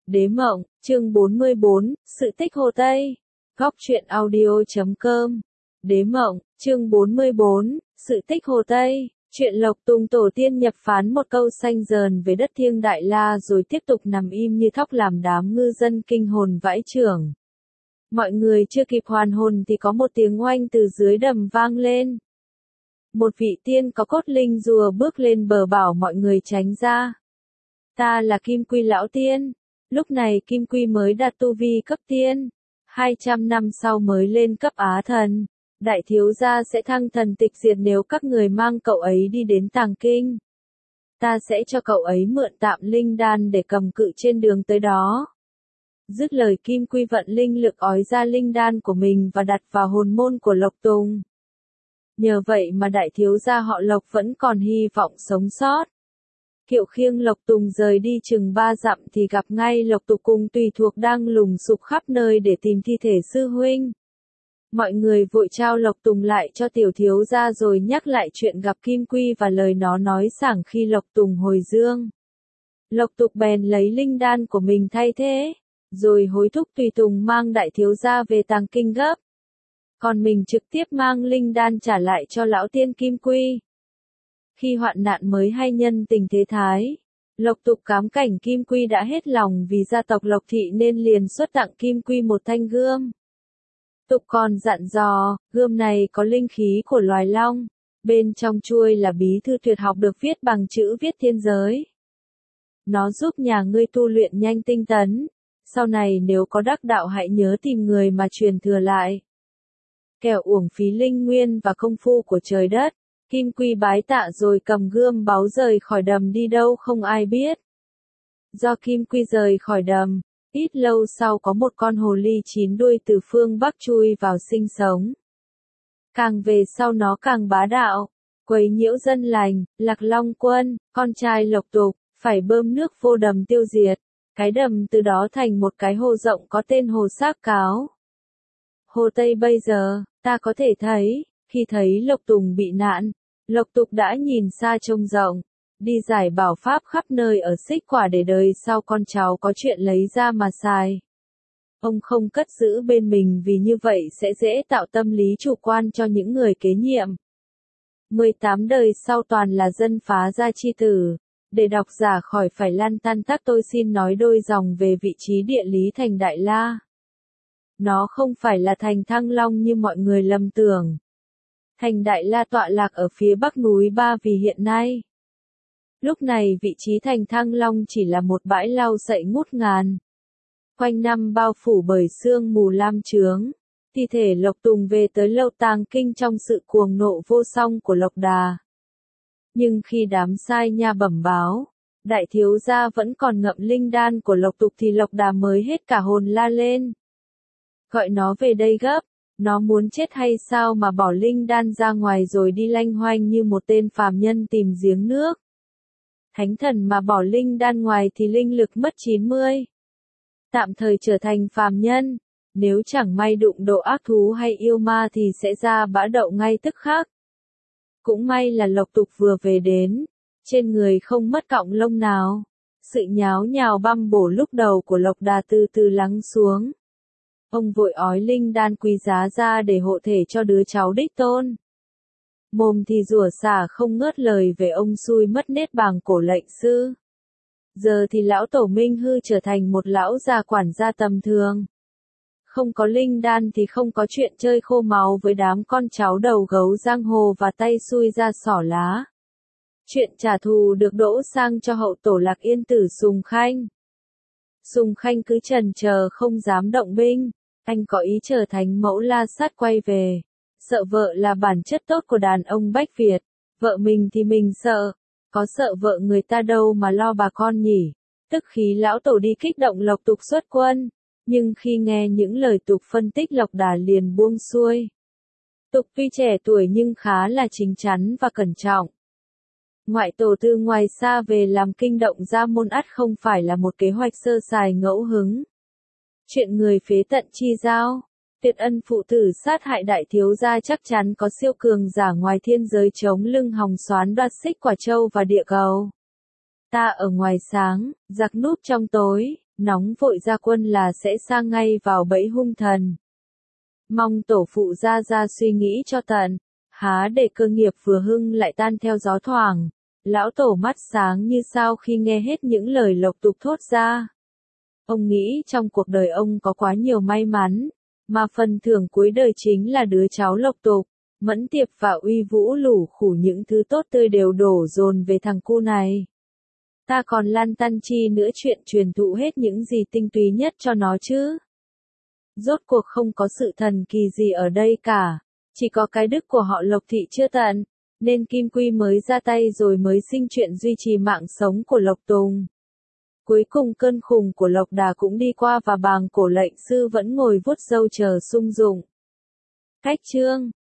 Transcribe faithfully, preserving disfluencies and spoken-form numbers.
Đế mộng, chương bốn mươi bốn, sự tích Hồ Tây. Góc truyện audio chấm com. Đế mộng, chương bốn mươi bốn, sự tích Hồ Tây. Chuyện Lộc Tùng tổ tiên nhập phán một câu xanh dờn về đất thiêng Đại La rồi tiếp tục nằm im như thóc làm đám ngư dân kinh hồn vãi chưởng. Mọi người chưa kịp hoàn hồn thì có một tiếng oanh từ dưới đầm vang lên. Một vị tiên có cốt linh rùa bước lên bờ bảo mọi người tránh ra. Ta là Kim Quy lão tiên. Lúc này Kim Quy mới đạt tu vi cấp tiên, hai trăm năm sau mới lên cấp Á thần. Đại thiếu gia sẽ thăng thần tịch diệt nếu các người mang cậu ấy đi đến Tàng Kinh. Ta sẽ cho cậu ấy mượn tạm linh đan để cầm cự trên đường tới đó. Dứt lời Kim Quy vận linh lực ói ra linh đan của mình và đặt vào hồn môn của Lộc Tùng. Nhờ vậy mà đại thiếu gia họ Lộc vẫn còn hy vọng sống sót. Kiệu khiêng Lộc Tùng rời đi chừng ba dặm thì gặp ngay Lộc Tục cùng tùy thuộc đang lùng sục khắp nơi để tìm thi thể sư huynh. Mọi người vội trao Lộc Tùng lại cho tiểu thiếu gia rồi nhắc lại chuyện gặp Kim Quy và lời nó nói sảng khi Lộc Tùng hồi dương. Lộc Tục bèn lấy linh đan của mình thay thế, rồi hối thúc tùy tùng mang đại thiếu gia về Tàng Kinh gấp. Còn mình trực tiếp mang linh đan trả lại cho lão tiên Kim Quy. Khi hoạn nạn mới hay nhân tình thế thái, Lộc Tục cám cảnh Kim Quy đã hết lòng vì gia tộc Lộc Thị nên liền xuất tặng Kim Quy một thanh gươm. Tục còn dặn dò, gươm này có linh khí của loài long, bên trong chuôi là bí thư tuyệt học được viết bằng chữ viết thiên giới. Nó giúp nhà ngươi tu luyện nhanh tinh tấn, sau này nếu có đắc đạo hãy nhớ tìm người mà truyền thừa lại. Kẻo uổng phí linh nguyên và công phu của trời đất. Kim Quy bái tạ rồi cầm gươm báu rời khỏi đầm đi đâu không ai biết. Do Kim Quy rời khỏi đầm, ít lâu sau có một con hồ ly chín đuôi từ phương Bắc chui vào sinh sống. Càng về sau nó càng bá đạo, quấy nhiễu dân lành. Lạc Long Quân, con trai Lộc Tục, phải bơm nước vô đầm tiêu diệt. Cái đầm từ đó thành một cái hồ rộng có tên Hồ Xác Cáo. Hồ Tây bây giờ, ta có thể thấy, khi thấy Lộc Tùng bị nạn, Lộc Tục đã nhìn xa trông rộng, đi giải bảo pháp khắp nơi ở Xích Quả để đời sau con cháu có chuyện lấy ra mà xài. Ông không cất giữ bên mình vì như vậy sẽ dễ tạo tâm lý chủ quan cho những người kế nhiệm. mười tám đời sau toàn là dân phá gia chi tử. Để độc giả khỏi phải lăn tăn tắc tôi xin nói đôi dòng về vị trí địa lý thành Đại La. Nó không phải là thành Thăng Long như mọi người lầm tưởng. Thành Đại La tọa lạc ở phía bắc núi Ba Vì hiện nay. Lúc này vị trí thành Thăng Long chỉ là một bãi lau sậy ngút ngàn. Quanh năm bao phủ bởi sương mù lam chướng. Thi thể Lộc Tùng về tới Lâu Tàng Kinh trong sự cuồng nộ vô song của Lộc Đà. Nhưng khi đám sai nha bẩm báo, đại thiếu gia vẫn còn ngậm linh đan của Lộc Tục thì Lộc Đà mới hết cả hồn la lên. Gọi nó về đây gấp. Nó muốn chết hay sao mà bỏ linh đan ra ngoài rồi đi lanh hoanh như một tên phàm nhân tìm giếng nước. Thánh thần mà bỏ linh đan ngoài thì linh lực mất chín mươi. Tạm thời trở thành phàm nhân, nếu chẳng may đụng độ ác thú hay yêu ma thì sẽ ra bã đậu ngay tức khắc. Cũng may là Lộc Tục vừa về đến, trên người không mất cọng lông nào. Sự nháo nhào băm bổ lúc đầu của Lộc Đà từ từ lắng xuống. Ông vội ói linh đan quý giá ra để hộ thể cho đứa cháu đích tôn. Mồm thì rủa xả không ngớt lời về ông xui mất nết bàng cổ lệnh sư. Giờ thì lão tổ Minh Hư trở thành một lão già quản gia tầm thường. Không có linh đan thì không có chuyện chơi khô máu với đám con cháu đầu gấu giang hồ và tay xui ra xỏ lá. Chuyện trả thù được đổ sang cho hậu tổ Lạc Yên tử Sùng Khanh. Sùng Khanh cứ chần chờ không dám động binh. Anh có ý trở thành mẫu la sát quay về. Sợ vợ là bản chất tốt của đàn ông Bách Việt. Vợ mình thì mình sợ. Có sợ vợ người ta đâu mà lo bà con nhỉ. Tức khí lão tổ đi kích động Lộc Tục xuất quân. Nhưng khi nghe những lời Tục phân tích Lộc Đà liền buông xuôi. Tục tuy trẻ tuổi nhưng khá là chín chắn và cẩn trọng. Ngoại tổ từ ngoài xa về làm kinh động Gia Môn ắt không phải là một kế hoạch sơ sài ngẫu hứng. Chuyện người phế tận chi giao, tuyệt ân phụ tử sát hại đại thiếu gia chắc chắn có siêu cường giả ngoài thiên giới chống lưng hòng xoán đoạt Xích Quả Châu và địa cầu. Ta ở ngoài sáng, giặc núp trong tối, nóng vội ra quân là sẽ sa ngay vào bẫy hung thần. Mong tổ phụ ra ra suy nghĩ cho tận, há để cơ nghiệp vừa hưng lại tan theo gió thoảng. Lão tổ mắt sáng như sao khi nghe hết những lời lộc tục thốt ra. Ông nghĩ trong cuộc đời ông có quá nhiều may mắn, mà phần thưởng cuối đời chính là đứa cháu lộc tục, mẫn tiệp và uy vũ lủ khủ, những thứ tốt tươi đều đổ dồn về thằng cu này. Ta còn lăn tăn chi nữa chuyện truyền thụ hết những gì tinh túy nhất cho nó chứ. Rốt cuộc không có sự thần kỳ gì ở đây cả, chỉ có cái đức của họ Lộc thị chưa tận, nên Kim Quy mới ra tay rồi mới sinh chuyện duy trì mạng sống của Lộc Tùng. Cuối cùng cơn khùng của Lộc Đà cũng đi qua và bàng cổ lệnh sư vẫn ngồi vuốt râu chờ sung dụng. Cách chương